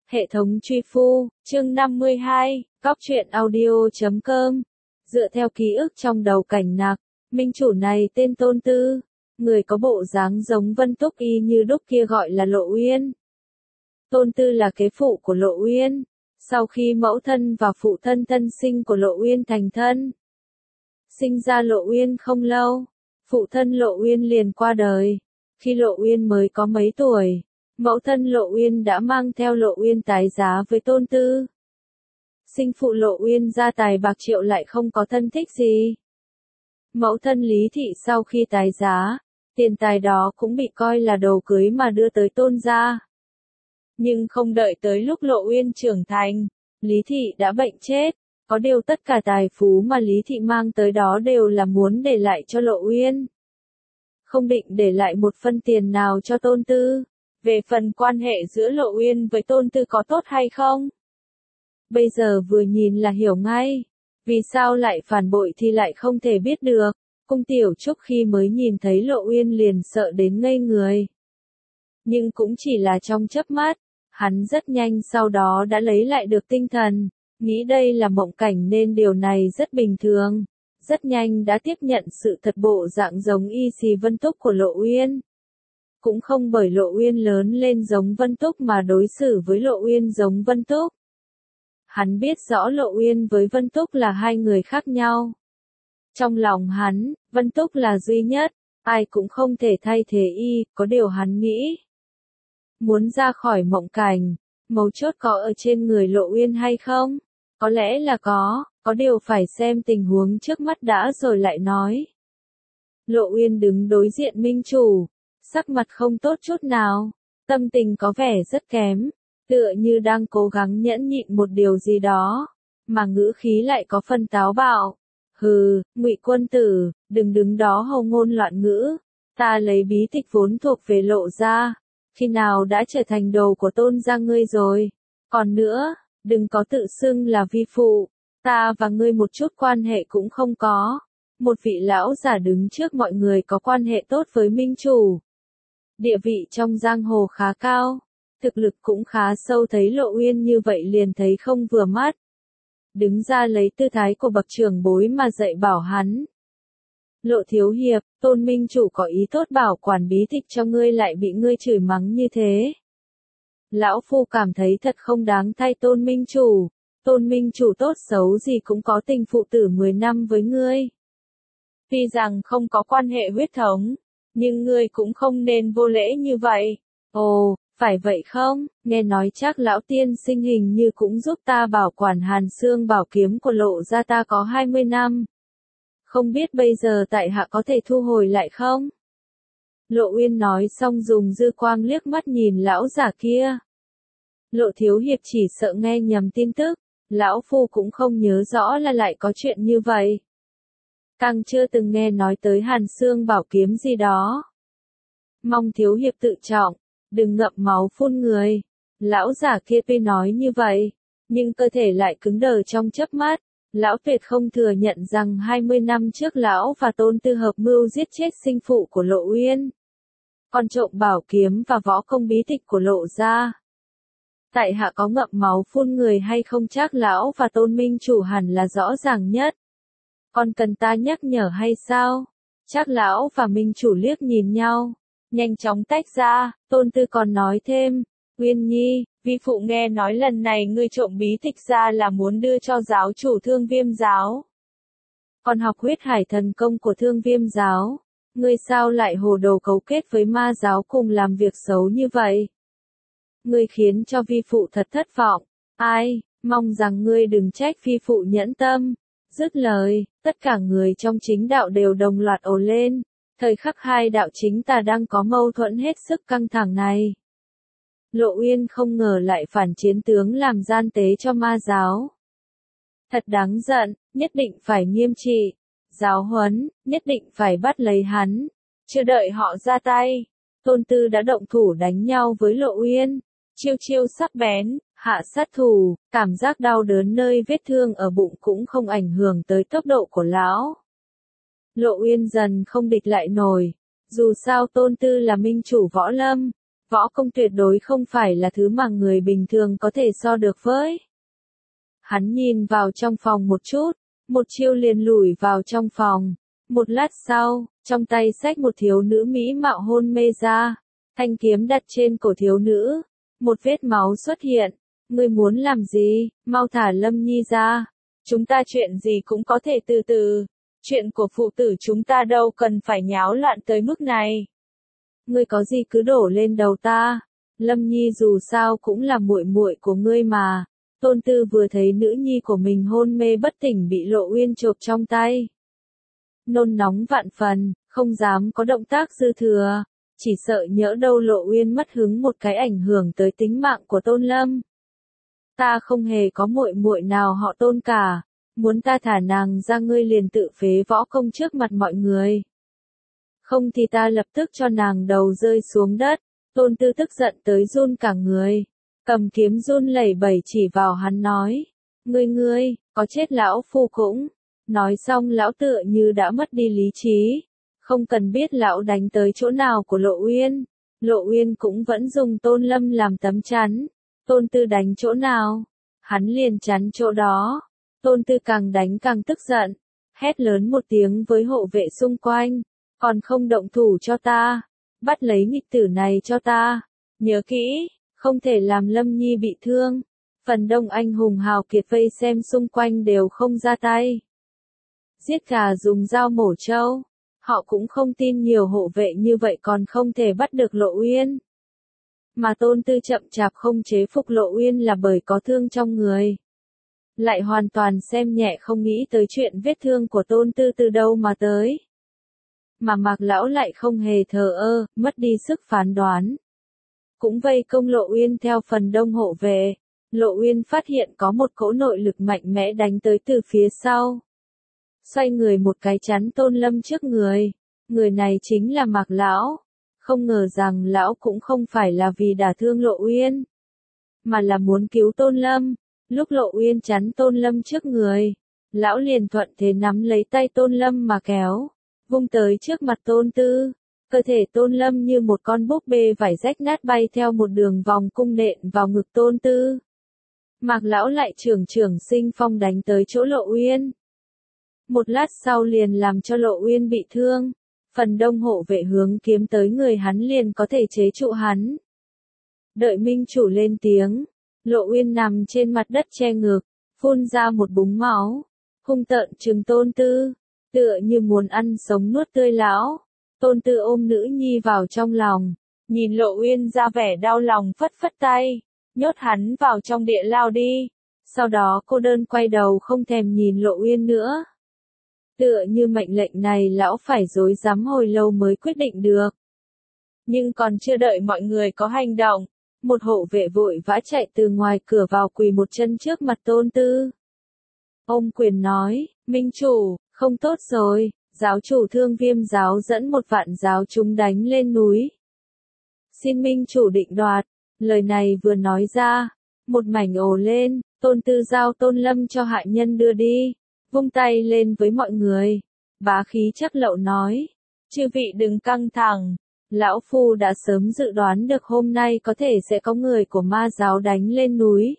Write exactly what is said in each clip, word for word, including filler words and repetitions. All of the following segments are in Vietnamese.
Hệ thống truy phu, chương năm mươi hai, cóc truyện audio chấm com. Dựa theo ký ức trong đầu Cảnh Nặc, minh chủ này tên Tôn Tư, người có bộ dáng giống Vân Túc y như đúc kia gọi là Lộ Uyên. Tôn Tư là kế phụ của Lộ Uyên, sau khi mẫu thân và phụ thân thân sinh của Lộ Uyên thành thân. Sinh ra Lộ Uyên không lâu, phụ thân Lộ Uyên liền qua đời. Khi Lộ Uyên mới có mấy tuổi, mẫu thân Lộ Uyên đã mang theo Lộ Uyên tái giá với Tôn Tư. Sinh phụ Lộ Uyên gia tài bạc triệu lại không có thân thích gì. Mẫu thân Lý Thị sau khi tái giá, tiền tài đó cũng bị coi là đồ cưới mà đưa tới Tôn gia. Nhưng không đợi tới lúc Lộ Uyên trưởng thành, Lý Thị đã bệnh chết. Có điều tất cả tài phú mà Lý Thị mang tới đó đều là muốn để lại cho Lộ Uyên. Không định để lại một phân tiền nào cho Tôn Tư. Về phần quan hệ giữa Lộ Uyên với Tôn Tư có tốt hay không? Bây giờ vừa nhìn là hiểu ngay. Vì sao lại phản bội thì lại không thể biết được. Cung Tiểu Trúc khi mới nhìn thấy Lộ Uyên liền sợ đến ngây người. Nhưng cũng chỉ là trong chớp mắt, hắn rất nhanh sau đó đã lấy lại được tinh thần. Nghĩ đây là mộng cảnh nên điều này rất bình thường. Rất nhanh đã tiếp nhận sự thật bộ dạng giống y xì Vân Túc của Lộ Uyên. Cũng không bởi Lộ Uyên lớn lên giống Vân Túc mà đối xử với Lộ Uyên giống Vân Túc. Hắn biết rõ Lộ Uyên với Vân Túc là hai người khác nhau. Trong lòng hắn, Vân Túc là duy nhất, ai cũng không thể thay thế y, có điều hắn nghĩ. Muốn ra khỏi mộng cảnh, mấu chốt có ở trên người Lộ Uyên hay không? Có lẽ là có, có điều phải xem tình huống trước mắt đã rồi lại nói. Lộ Uyên đứng đối diện minh chủ, sắc mặt không tốt chút nào, tâm tình có vẻ rất kém, tựa như đang cố gắng nhẫn nhịn một điều gì đó, mà ngữ khí lại có phần táo bạo. Hừ, Ngụy Quân Tử, đừng đứng đó hầu ngôn loạn ngữ, ta lấy bí tịch vốn thuộc về Lộ gia, khi nào đã trở thành đồ của Tôn gia ngươi rồi, còn nữa, đừng có tự xưng là vi phụ, ta và ngươi một chút quan hệ cũng không có. Một vị lão giả đứng trước mọi người có quan hệ tốt với minh chủ. Địa vị trong giang hồ khá cao, thực lực cũng khá sâu, thấy Lộ Uyên như vậy liền thấy không vừa mắt. Đứng ra lấy tư thái của bậc trưởng bối mà dạy bảo hắn. Lộ thiếu hiệp, Tôn minh chủ có ý tốt bảo quản bí tịch cho ngươi lại bị ngươi chửi mắng như thế. Lão phu cảm thấy thật không đáng thay Tôn minh chủ, Tôn minh chủ tốt xấu gì cũng có tình phụ tử mười năm với ngươi. Tuy rằng không có quan hệ huyết thống, nhưng ngươi cũng không nên vô lễ như vậy. Ồ, phải vậy không? Nghe nói chắc lão tiên sinh hình như cũng giúp ta bảo quản Hàn Xương bảo kiếm của Lộ gia ta có hai mươi năm. Không biết bây giờ tại hạ có thể thu hồi lại không? Lộ Uyên nói xong dùng dư quang liếc mắt nhìn lão giả kia. Lộ thiếu hiệp chỉ sợ nghe nhầm tin tức, lão phu cũng không nhớ rõ là lại có chuyện như vậy. Càng chưa từng nghe nói tới Hàn Xương bảo kiếm gì đó. Mong thiếu hiệp tự trọng, đừng ngậm máu phun người. Lão giả kia tuy nói như vậy, nhưng cơ thể lại cứng đờ trong chớp mắt. Lão tuyệt không thừa nhận rằng hai mươi năm trước lão và Tôn Tư hợp mưu giết chết sinh phụ của Lộ Uyên. Còn trộm bảo kiếm và võ công bí tịch của Lộ gia. Tại hạ có ngậm máu phun người hay không chắc lão và Tôn minh chủ hẳn là rõ ràng nhất. Còn cần ta nhắc nhở hay sao? Chắc lão và minh chủ liếc nhìn nhau, nhanh chóng tách ra. Tôn Tư còn nói thêm, Uyên nhi, vi phụ nghe nói lần này ngươi trộm bí tịch ra là muốn đưa cho giáo chủ Thương Viêm giáo. Còn học huyết hải thần công của Thương Viêm giáo, ngươi sao lại hồ đồ cấu kết với ma giáo cùng làm việc xấu như vậy? Ngươi khiến cho vi phụ thật thất vọng. Ai, mong rằng ngươi đừng trách vi phụ nhẫn tâm. Dứt lời, tất cả người trong chính đạo đều đồng loạt ồ lên. Thời khắc hai đạo chính tà đang có mâu thuẫn hết sức căng thẳng này. Lộ Uyên không ngờ lại phản chiến tướng làm gian tế cho ma giáo. Thật đáng giận, nhất định phải nghiêm trị. Giáo huấn, nhất định phải bắt lấy hắn. Chưa đợi họ ra tay, Tôn Tư đã động thủ đánh nhau với Lộ Uyên. Chiêu chiêu sắc bén, hạ sát thủ, cảm giác đau đớn nơi vết thương ở bụng cũng không ảnh hưởng tới tốc độ của lão. Lộ Uyên dần không địch lại nổi, dù sao Tôn Tư là minh chủ võ lâm, Võ công tuyệt đối không phải là thứ mà người bình thường có thể so được với. Hắn nhìn vào trong phòng một chút, một chiêu liền lủi vào trong phòng. Một lát sau, trong tay xách một thiếu nữ mỹ mạo hôn mê ra, thanh kiếm đặt trên cổ thiếu nữ, một vết máu xuất hiện. Ngươi muốn làm gì, mau thả Lâm Nhi ra. Chúng ta chuyện gì cũng có thể từ từ, chuyện của phụ tử chúng ta đâu cần phải nháo loạn tới mức này. Ngươi có gì cứ đổ lên đầu ta. Lâm Nhi dù sao cũng là muội muội của ngươi mà. Tôn Tư vừa thấy nữ nhi của mình hôn mê bất tỉnh bị Lộ Uyên chộp trong tay. Nôn nóng vạn phần, không dám có động tác dư thừa, chỉ sợ nhỡ đâu Lộ Uyên mất hứng một cái ảnh hưởng tới tính mạng của Tôn Lâm. Ta không hề có muội muội nào họ Tôn cả, muốn ta thả nàng ra ngươi liền tự phế võ công trước mặt mọi người. Không thì ta lập tức cho nàng đầu rơi xuống đất. Tôn Tư tức giận tới run cả người, cầm kiếm run lẩy bẩy chỉ vào hắn nói, ngươi ngươi, có chết lão phu cũng. Nói xong lão tựa như đã mất đi lý trí, không cần biết lão đánh tới chỗ nào của Lộ Uyên. Lộ Uyên cũng vẫn dùng Tôn Lâm làm tấm chắn. Tôn Tư đánh chỗ nào, hắn liền chắn chỗ đó. Tôn Tư càng đánh càng tức giận, hét lớn một tiếng với hộ vệ xung quanh, còn không động thủ cho ta, bắt lấy nghịch tử này cho ta, nhớ kỹ, không thể làm Lâm Nhi bị thương. Phần đông anh hùng hào kiệt vây xem xung quanh đều không ra tay. Giết gà dùng dao mổ trâu, họ cũng không tin nhiều hộ vệ như vậy còn không thể bắt được Lộ Uyên. Mà Tôn Tư chậm chạp không chế phục Lộ Uyên là bởi có thương trong người. Lại hoàn toàn xem nhẹ không nghĩ tới chuyện vết thương của Tôn Tư từ đâu mà tới. Mà Mạc Lão lại không hề thờ ơ, mất đi sức phán đoán. Cũng vây công Lộ Uyên theo phần đông hộ vệ. Lộ Uyên phát hiện có một cỗ nội lực mạnh mẽ đánh tới từ phía sau. Xoay người một cái chắn Tôn Lâm trước người. Người này chính là Mạc Lão. Không ngờ rằng Lão cũng không phải là vì đả thương Lộ Uyên, mà là muốn cứu Tôn Lâm. Lúc Lộ Uyên chắn Tôn Lâm trước người, Lão liền thuận thế nắm lấy tay Tôn Lâm mà kéo, vung tới trước mặt Tôn Tư. Cơ thể Tôn Lâm như một con búp bê vải rách nát bay theo một đường vòng cung nện vào ngực Tôn Tư. Mạc Lão lại trường trường sinh phong đánh tới chỗ Lộ Uyên. Một lát sau liền làm cho Lộ Uyên bị thương. Phần đông hộ vệ hướng kiếm tới người hắn liền có thể chế trụ hắn. Đợi minh chủ lên tiếng, Lộ Uyên nằm trên mặt đất che ngực, phun ra một búng máu, hung tợn trừng Tôn Tư, tựa như muốn ăn sống nuốt tươi lão. Tôn Tư ôm nữ nhi vào trong lòng, nhìn Lộ Uyên ra vẻ đau lòng phất phất tay, nhốt hắn vào trong địa lao đi. Sau đó cô đơn quay đầu không thèm nhìn Lộ Uyên nữa. Tựa như mệnh lệnh này lão phải rối rắm hồi lâu mới quyết định được. Nhưng còn chưa đợi mọi người có hành động, một hộ vệ vội vã chạy từ ngoài cửa vào quỳ một chân trước mặt Tôn Tư. Ôm quyền nói, minh chủ, không tốt rồi, giáo chủ Thương Viêm giáo dẫn một vạn giáo chúng đánh lên núi. Xin minh chủ định đoạt. Lời này vừa nói ra, một mảnh ồ lên. Tôn Tư giao Tôn Lâm cho hạ nhân đưa đi, vung tay lên với mọi người, bá khí chắc lậu nói, chư vị đừng căng thẳng, lão phu đã sớm dự đoán được hôm nay có thể sẽ có người của ma giáo đánh lên núi.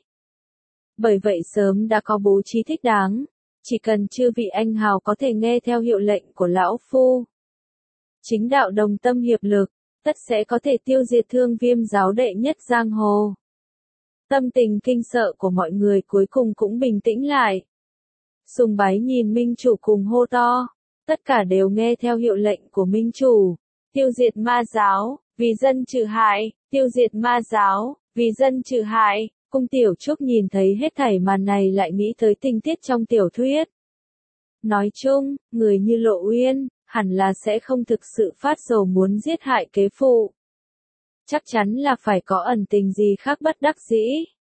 Bởi vậy sớm đã có bố trí thích đáng, chỉ cần chư vị anh hào có thể nghe theo hiệu lệnh của lão phu, chính đạo đồng tâm hiệp lực, tất sẽ có thể tiêu diệt Thương Viêm giáo đệ nhất giang hồ. Tâm tình kinh sợ của mọi người cuối cùng cũng bình tĩnh lại. Sùng Bái nhìn minh chủ cùng hô to, tất cả đều nghe theo hiệu lệnh của minh chủ, tiêu diệt ma giáo, vì dân trừ hại, tiêu diệt ma giáo, vì dân trừ hại. Cung Tiểu Trúc nhìn thấy hết thảy màn này lại nghĩ tới tình tiết trong tiểu thuyết. Nói chung, người như Lộ Uyên, hẳn là sẽ không thực sự phát rồ muốn giết hại kế phụ. Chắc chắn là phải có ẩn tình gì khác bất đắc dĩ.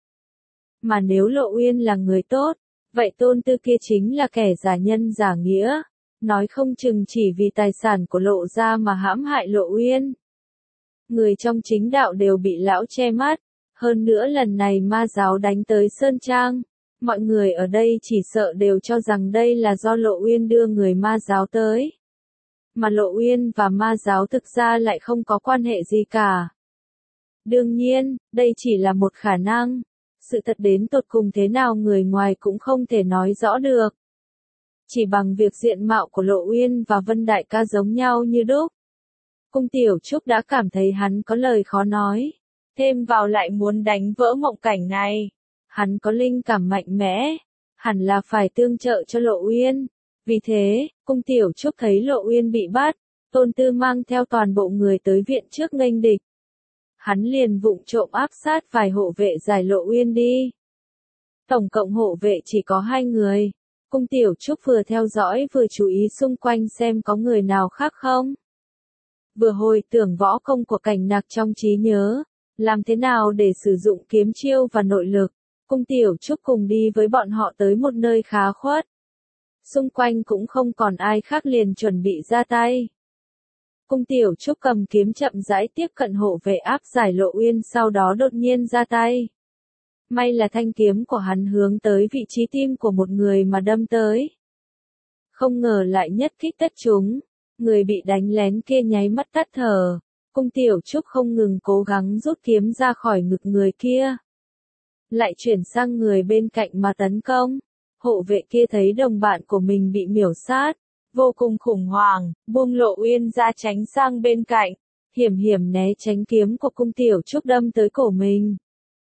Mà nếu Lộ Uyên là người tốt, vậy Tôn Tư kia chính là kẻ giả nhân giả nghĩa, nói không chừng chỉ vì tài sản của Lộ gia mà hãm hại Lộ Uyên. Người trong chính đạo đều bị lão che mắt, hơn nữa lần này ma giáo đánh tới Sơn Trang, mọi người ở đây chỉ sợ đều cho rằng đây là do Lộ Uyên đưa người ma giáo tới. Mà Lộ Uyên và ma giáo thực ra lại không có quan hệ gì cả. Đương nhiên, đây chỉ là một khả năng. Sự thật đến tột cùng thế nào người ngoài cũng không thể nói rõ được. Chỉ bằng việc diện mạo của Lộ Uyên và Vân Đại ca giống nhau như đúc. Cung Tiểu Trúc đã cảm thấy hắn có lời khó nói. Thêm vào lại muốn đánh vỡ mộng cảnh này. Hắn có linh cảm mạnh mẽ. Hẳn là phải tương trợ cho Lộ Uyên. Vì thế, Cung Tiểu Trúc thấy Lộ Uyên bị bắt. Tôn Tư mang theo toàn bộ người tới viện trước nghênh địch. Hắn liền vụng trộm áp sát vài hộ vệ giải Lộ Uyên đi. Tổng cộng hộ vệ chỉ có hai người. Cung Tiểu Trúc vừa theo dõi vừa chú ý xung quanh xem có người nào khác không. Vừa hồi tưởng võ công của Cảnh Nặc trong trí nhớ, làm thế nào để sử dụng kiếm chiêu và nội lực. Cung Tiểu Trúc cùng đi với bọn họ tới một nơi khá khuất. Xung quanh cũng không còn ai khác liền chuẩn bị ra tay. Cung Tiểu Trúc cầm kiếm chậm rãi tiếp cận hộ vệ áp giải Lộ Uyên sau đó đột nhiên ra tay. May là thanh kiếm của hắn hướng tới vị trí tim của một người mà đâm tới. Không ngờ lại nhất kích tất trúng. Người bị đánh lén kia nháy mắt tắt thở. Cung Tiểu Trúc không ngừng cố gắng rút kiếm ra khỏi ngực người kia. Lại chuyển sang người bên cạnh mà tấn công. Hộ vệ kia thấy đồng bạn của mình bị miểu sát. Vô cùng khủng hoảng, buông Lộ Uyên ra tránh sang bên cạnh. Hiểm hiểm né tránh kiếm của Cung Tiểu Trúc đâm tới cổ mình.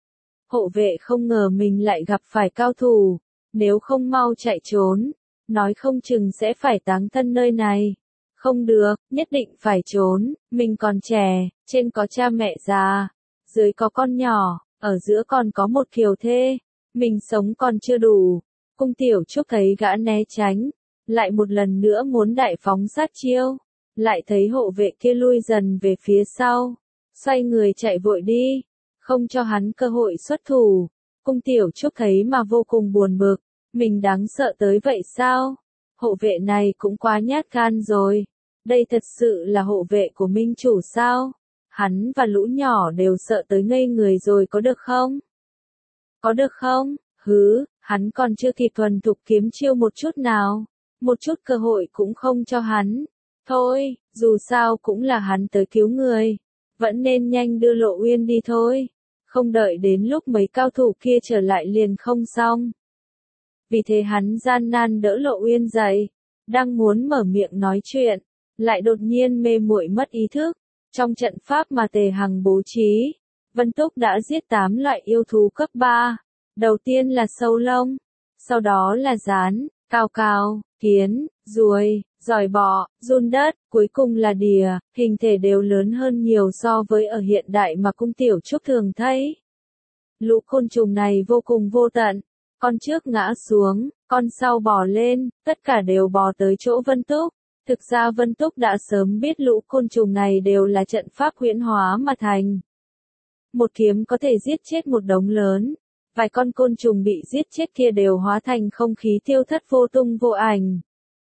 Hộ vệ không ngờ mình lại gặp phải cao thủ. Nếu không mau chạy trốn, nói không chừng sẽ phải táng thân nơi này. Không được, nhất định phải trốn, mình còn trẻ, trên có cha mẹ già, dưới có con nhỏ, ở giữa còn có một kiều thê, mình sống còn chưa đủ. Cung Tiểu Trúc thấy gã né tránh, lại một lần nữa muốn đại phóng sát chiêu, lại thấy hộ vệ kia lui dần về phía sau, xoay người chạy vội đi, không cho hắn cơ hội xuất thủ. Cung Tiểu Trúc thấy mà vô cùng buồn bực, mình đáng sợ tới vậy sao? Hộ vệ này cũng quá nhát gan rồi. Đây thật sự là hộ vệ của minh chủ sao? Hắn và lũ nhỏ đều sợ tới ngây người rồi có được không? Có được không? Hứ, hắn còn chưa kịp thuần thục kiếm chiêu một chút nào. Một chút cơ hội cũng không cho hắn. Thôi, dù sao cũng là hắn tới cứu người. Vẫn nên nhanh đưa Lộ Uyên đi thôi. Không đợi đến lúc mấy cao thủ kia trở lại liền không xong. Vì thế hắn gian nan đỡ Lộ Uyên dậy. Đang muốn mở miệng nói chuyện. Lại đột nhiên mê muội mất ý thức. Trong trận pháp mà Tề Hằng bố trí, Vân Túc đã giết tám loại yêu thú cấp ba. Đầu tiên là sâu lông, sau đó là gián, cao cao, kiến, ruồi, giỏi bọ, giun đất, cuối cùng là đìa, hình thể đều lớn hơn nhiều so với ở hiện đại mà Cung Tiểu Trúc thường thấy. Lũ côn trùng này vô cùng vô tận, con trước ngã xuống, con sau bò lên, tất cả đều bò tới chỗ Vân Túc. Thực ra Vân Túc đã sớm biết lũ côn trùng này đều là trận pháp huyễn hóa mà thành. Một kiếm có thể giết chết một đống lớn, vài con côn trùng bị giết chết kia đều hóa thành không khí tiêu thất vô tung vô ảnh.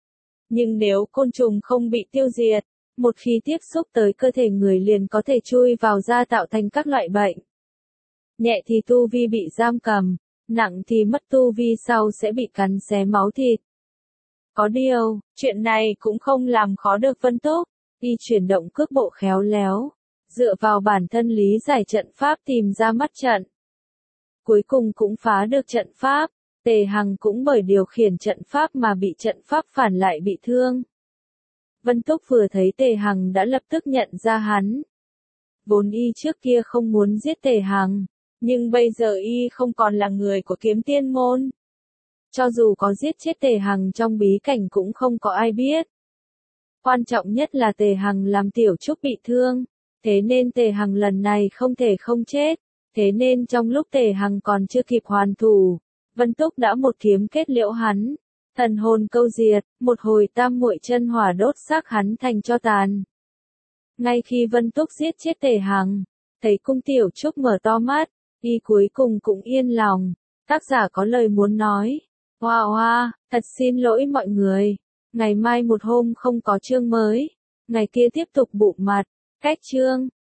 Nhưng nếu côn trùng không bị tiêu diệt, một khi tiếp xúc tới cơ thể người liền có thể chui vào da tạo thành các loại bệnh. Nhẹ thì tu vi bị giam cầm, nặng thì mất tu vi sau sẽ bị cắn xé máu thịt. Có điều, chuyện này cũng không làm khó được Vân Túc, y chuyển động cước bộ khéo léo, dựa vào bản thân lý giải trận pháp tìm ra mắt trận. Cuối cùng cũng phá được trận pháp, Tề Hằng cũng bởi điều khiển trận pháp mà bị trận pháp phản lại bị thương. Vân Túc vừa thấy Tề Hằng đã lập tức nhận ra hắn. Vốn y trước kia không muốn giết Tề Hằng, nhưng bây giờ y không còn là người của Kiếm Tiên môn. Cho dù có giết chết Tề Hằng trong bí cảnh cũng không có ai biết. Quan trọng nhất là Tề Hằng làm Tiểu Trúc bị thương, thế nên Tề Hằng lần này không thể không chết, thế nên trong lúc Tề Hằng còn chưa kịp hoàn thủ, Vân Túc đã một kiếm kết liễu hắn, thần hồn câu diệt, một hồi tam muội chân hỏa đốt xác hắn thành tro tàn. Ngay khi Vân Túc giết chết Tề Hằng, thấy Cung Tiểu Trúc mở to mắt, y cuối cùng cũng yên lòng, tác giả có lời muốn nói. Hoa hoa, thật xin lỗi mọi người, ngày mai một hôm không có chương mới, ngày kia tiếp tục bụng mặt, cách chương.